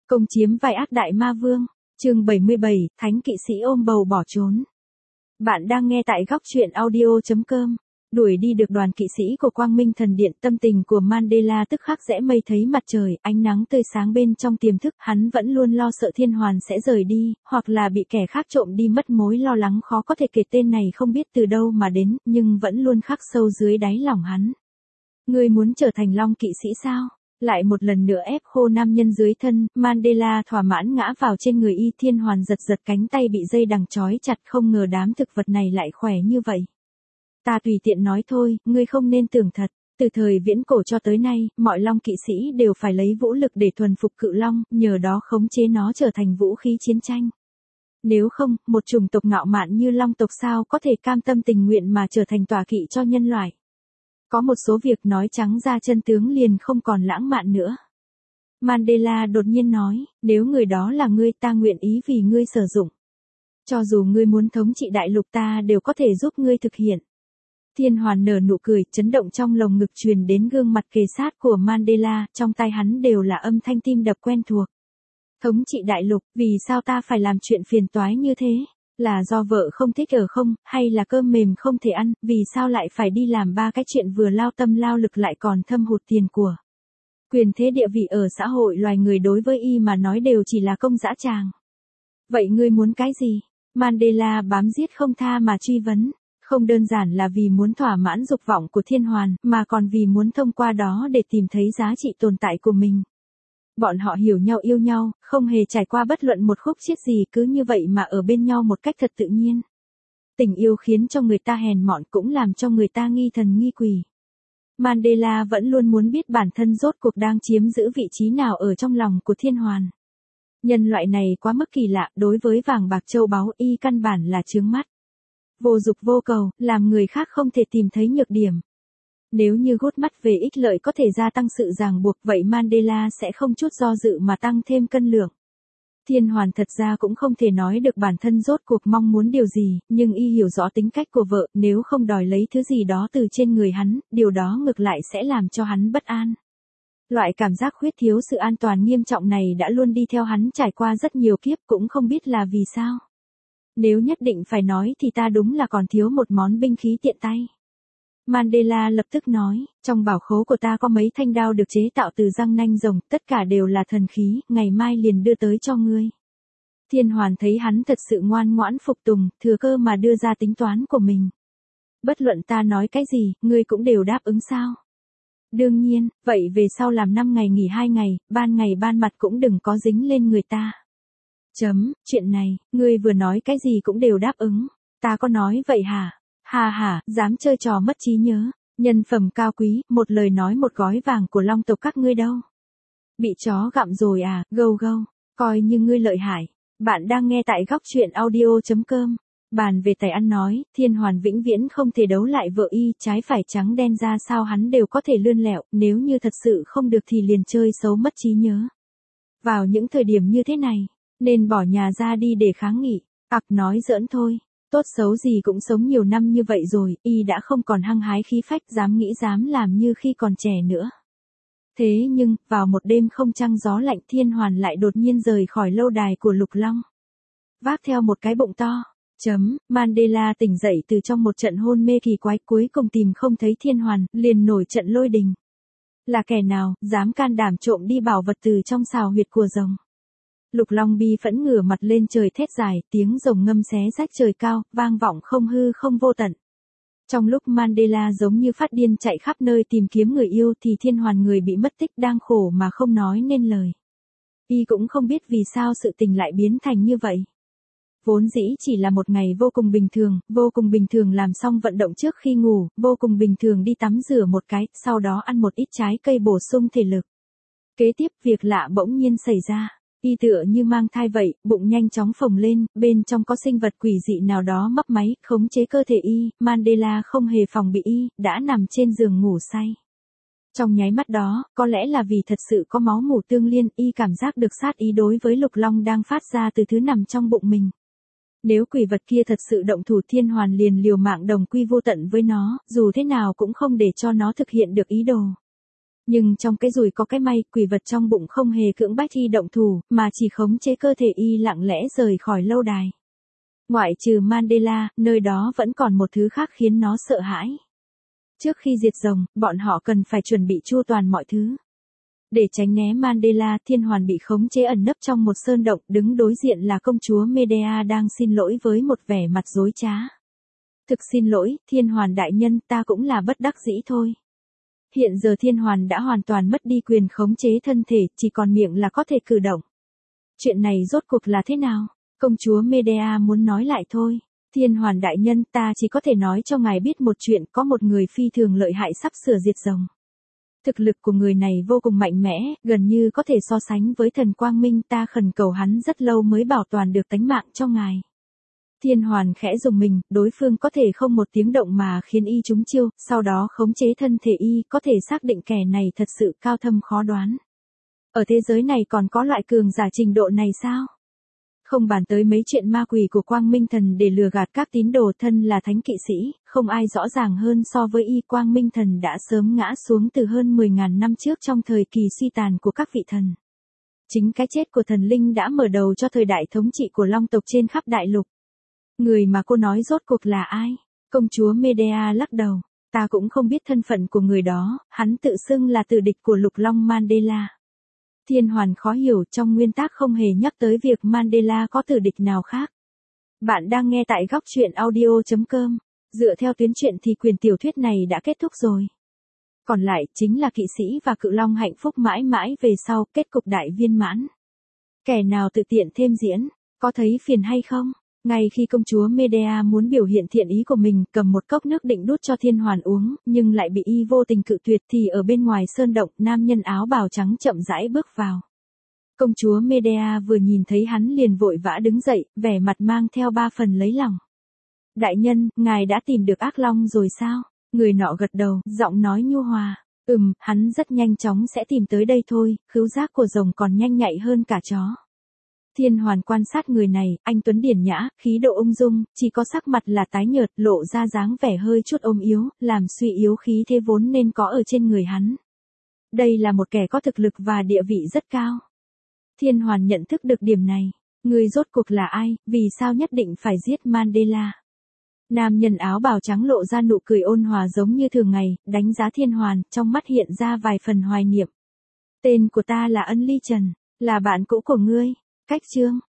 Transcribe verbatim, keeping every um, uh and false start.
Công chiếm vai ác đại ma vương, chương bảy mươi bảy, thánh kỵ sĩ ôm bầu bỏ trốn. Bạn đang nghe tại góc truyện audio chấm com. Đuổi đi được đoàn kỵ sĩ của Quang Minh Thần Điện, tâm tình của Mandela tức khắc rẽ mây thấy mặt trời, ánh nắng tươi sáng bên trong tiềm thức, hắn vẫn luôn lo sợ Thiên Hoàn sẽ rời đi, hoặc là bị kẻ khác trộm đi mất, mối lo lắng khó có thể kể tên này không biết từ đâu mà đến, nhưng vẫn luôn khắc sâu dưới đáy lòng hắn. Ngươi muốn trở thành Long kỵ sĩ sao? Lại một lần nữa ép khô nam nhân dưới thân, Mandela thỏa mãn ngã vào trên người y. Thiên Hoàn giật giật cánh tay bị dây đằng trói chặt, không ngờ đám thực vật này lại khỏe như vậy. Ta tùy tiện nói thôi, ngươi không nên tưởng thật. Từ thời viễn cổ cho tới nay, mọi Long kỵ sĩ đều phải lấy vũ lực để thuần phục cự long, nhờ đó khống chế nó trở thành vũ khí chiến tranh. Nếu không, một chủng tộc ngạo mạn như Long tộc sao có thể cam tâm tình nguyện mà trở thành tọa kỵ cho nhân loại. Có một số việc nói trắng ra chân tướng liền không còn lãng mạn nữa. Mandela đột nhiên nói, nếu người đó là ngươi, ta nguyện ý vì ngươi sử dụng. Cho dù ngươi muốn thống trị đại lục, ta đều có thể giúp ngươi thực hiện. Thiên Hoàn nở nụ cười, chấn động trong lồng ngực truyền đến gương mặt kề sát của Mandela, trong tai hắn đều là âm thanh tim đập quen thuộc. Thống trị đại lục, vì sao ta phải làm chuyện phiền toái như thế? Là do vợ không thích ở không, hay là cơm mềm không thể ăn, vì sao lại phải đi làm ba cái chuyện vừa lao tâm lao lực lại còn thâm hụt tiền của. Quyền thế địa vị ở xã hội loài người đối với y mà nói đều chỉ là công dã tràng. Vậy ngươi muốn cái gì? Mandela bám giết không tha mà truy vấn. Không đơn giản là vì muốn thỏa mãn dục vọng của Thiên Hoàn, mà còn vì muốn thông qua đó để tìm thấy giá trị tồn tại của mình. Bọn họ hiểu nhau yêu nhau, không hề trải qua bất luận một khúc chiết gì, cứ như vậy mà ở bên nhau một cách thật tự nhiên. Tình yêu khiến cho người ta hèn mọn, cũng làm cho người ta nghi thần nghi quỷ. Mandela vẫn luôn muốn biết bản thân rốt cuộc đang chiếm giữ vị trí nào ở trong lòng của Thiên Hoàn. Nhân loại này quá mức kỳ lạ, đối với vàng bạc châu báu y căn bản là chướng mắt. Vô dục vô cầu, làm người khác không thể tìm thấy nhược điểm. Nếu như gút mắt về ích lợi có thể gia tăng sự ràng buộc, vậy Mandela sẽ không chút do dự mà tăng thêm cân lượng. Thiên Hoàn thật ra cũng không thể nói được bản thân rốt cuộc mong muốn điều gì, nhưng y hiểu rõ tính cách của vợ, nếu không đòi lấy thứ gì đó từ trên người hắn, điều đó ngược lại sẽ làm cho hắn bất an. Loại cảm giác khuyết thiếu sự an toàn nghiêm trọng này đã luôn đi theo hắn trải qua rất nhiều kiếp, cũng không biết là vì sao. Nếu nhất định phải nói thì ta đúng là còn thiếu một món binh khí tiện tay. Mandela lập tức nói, trong bảo khố của ta có mấy thanh đao được chế tạo từ răng nanh rồng, tất cả đều là thần khí, ngày mai liền đưa tới cho ngươi. Thiên Hoàn thấy hắn thật sự ngoan ngoãn phục tùng, thừa cơ mà đưa ra tính toán của mình. Bất luận ta nói cái gì, ngươi cũng đều đáp ứng sao? Đương nhiên, vậy về sau làm năm ngày nghỉ hai ngày, ban ngày ban mặt cũng đừng có dính lên người ta. Chấm, chuyện này, ngươi vừa nói cái gì cũng đều đáp ứng. Ta có nói vậy hả? Hà hà, dám chơi trò mất trí nhớ. Nhân phẩm cao quý, một lời nói một gói vàng của Long tộc các ngươi đâu. Bị chó gặm rồi à, gâu gâu. Coi như ngươi lợi hại. Bạn đang nghe tại góc truyện audio chấm com. Bàn về tài ăn nói, Thiên Hoàn vĩnh viễn không thể đấu lại vợ y, trái phải trắng đen ra sao hắn đều có thể lươn lẹo, nếu như thật sự không được thì liền chơi xấu mất trí nhớ. Vào những thời điểm như thế này, nên bỏ nhà ra đi để kháng nghị. Ặc nói giỡn thôi, tốt xấu gì cũng sống nhiều năm như vậy rồi, y đã không còn hăng hái khí phách dám nghĩ dám làm như khi còn trẻ nữa. Thế nhưng, vào một đêm không trăng gió lạnh, Thiên Hoàn lại đột nhiên rời khỏi lâu đài của Lục Long. Vác theo một cái bụng to. Chấm, Mandela tỉnh dậy từ trong một trận hôn mê kỳ quái, cuối cùng tìm không thấy Thiên Hoàn, liền nổi trận lôi đình. Là kẻ nào, dám can đảm trộm đi bảo vật từ trong sào huyệt của rồng. Lục Long bi phẫn ngửa mặt lên trời thét dài, tiếng rồng ngâm xé rách trời cao, vang vọng không hư không vô tận. Trong lúc Mandela giống như phát điên chạy khắp nơi tìm kiếm người yêu thì Thiên Hoàn người bị mất tích đang khổ mà không nói nên lời. Y cũng không biết vì sao sự tình lại biến thành như vậy. Vốn dĩ chỉ là một ngày vô cùng bình thường, vô cùng bình thường làm xong vận động trước khi ngủ, vô cùng bình thường đi tắm rửa một cái, sau đó ăn một ít trái cây bổ sung thể lực. Kế tiếp việc lạ bỗng nhiên xảy ra. Y tựa như mang thai vậy, bụng nhanh chóng phồng lên, bên trong có sinh vật quỷ dị nào đó mấp máy, khống chế cơ thể y. Mandela không hề phòng bị y, đã nằm trên giường ngủ say. Trong nháy mắt đó, có lẽ là vì thật sự có máu mủ tương liên, y cảm giác được sát ý đối với Lục Long đang phát ra từ thứ nằm trong bụng mình. Nếu quỷ vật kia thật sự động thủ, Thiên Hoàn liền liều mạng đồng quy vô tận với nó, dù thế nào cũng không để cho nó thực hiện được ý đồ. Nhưng trong cái rủi có cái may, quỷ vật trong bụng không hề cưỡng bách y động thủ, mà chỉ khống chế cơ thể y lặng lẽ rời khỏi lâu đài. Ngoại trừ Mandela, nơi đó vẫn còn một thứ khác khiến nó sợ hãi. Trước khi diệt rồng, bọn họ cần phải chuẩn bị chu toàn mọi thứ. Để tránh né Mandela, Thiên Hoàn bị khống chế ẩn nấp trong một sơn động, đứng đối diện là công chúa Medea đang xin lỗi với một vẻ mặt dối trá. Thực xin lỗi, Thiên Hoàn đại nhân, ta cũng là bất đắc dĩ thôi. Hiện giờ Thiên Hoàn đã hoàn toàn mất đi quyền khống chế thân thể, chỉ còn miệng là có thể cử động. Chuyện này rốt cuộc là thế nào? Công chúa Medea muốn nói lại thôi. Thiên Hoàn đại nhân, ta chỉ có thể nói cho ngài biết một chuyện, có một người phi thường lợi hại sắp sửa diệt rồng. Thực lực của người này vô cùng mạnh mẽ, gần như có thể so sánh với thần Quang Minh, ta khẩn cầu hắn rất lâu mới bảo toàn được tánh mạng cho ngài. Thiên Hoàn khẽ rùng mình, đối phương có thể không một tiếng động mà khiến y trúng chiêu, sau đó khống chế thân thể y, có thể xác định kẻ này thật sự cao thâm khó đoán. Ở thế giới này còn có loại cường giả trình độ này sao? Không bàn tới mấy chuyện ma quỷ của Quang Minh Thần để lừa gạt các tín đồ, thân là thánh kỵ sĩ, không ai rõ ràng hơn so với y. Quang Minh Thần đã sớm ngã xuống từ hơn mười ngàn năm trước trong thời kỳ suy tàn của các vị thần. Chính cái chết của thần linh đã mở đầu cho thời đại thống trị của Long tộc trên khắp đại lục. Người mà cô nói rốt cuộc là ai? Công chúa Medea lắc đầu. Ta cũng không biết thân phận của người đó, hắn tự xưng là tử địch của Lục Long Mandela. Thiên Hoàn khó hiểu, trong nguyên tác không hề nhắc tới việc Mandela có tử địch nào khác. Bạn đang nghe tại góc truyện audio chấm com. Dựa theo tuyến truyện thì quyển tiểu thuyết này đã kết thúc rồi. Còn lại chính là kỵ sĩ và cự long hạnh phúc mãi mãi về sau, kết cục đại viên mãn. Kẻ nào tự tiện thêm diễn, có thấy phiền hay không? Ngay khi công chúa Medea muốn biểu hiện thiện ý của mình, cầm một cốc nước định đút cho Thiên Hoàn uống, nhưng lại bị y vô tình cự tuyệt, thì ở bên ngoài sơn động, nam nhân áo bào trắng chậm rãi bước vào. Công chúa Medea vừa nhìn thấy hắn liền vội vã đứng dậy, vẻ mặt mang theo ba phần lấy lòng. Đại nhân, ngài đã tìm được ác long rồi sao? Người nọ gật đầu, giọng nói nhu hòa. Ừm, hắn rất nhanh chóng sẽ tìm tới đây thôi, khứu giác của rồng còn nhanh nhạy hơn cả chó. Thiên Hoàn quan sát người này, anh tuấn điển nhã, khí độ ung dung, chỉ có sắc mặt là tái nhợt, lộ ra dáng vẻ hơi chút ốm yếu, làm suy yếu khí thế vốn nên có ở trên người hắn. Đây là một kẻ có thực lực và địa vị rất cao. Thiên Hoàn nhận thức được điểm này. Người rốt cuộc là ai, vì sao nhất định phải giết Mandela? Nam nhân áo bào trắng lộ ra nụ cười ôn hòa giống như thường ngày, đánh giá Thiên Hoàn, trong mắt hiện ra vài phần hoài niệm. Tên của ta là Ân Ly Trần, là bạn cũ của ngươi. Cách chương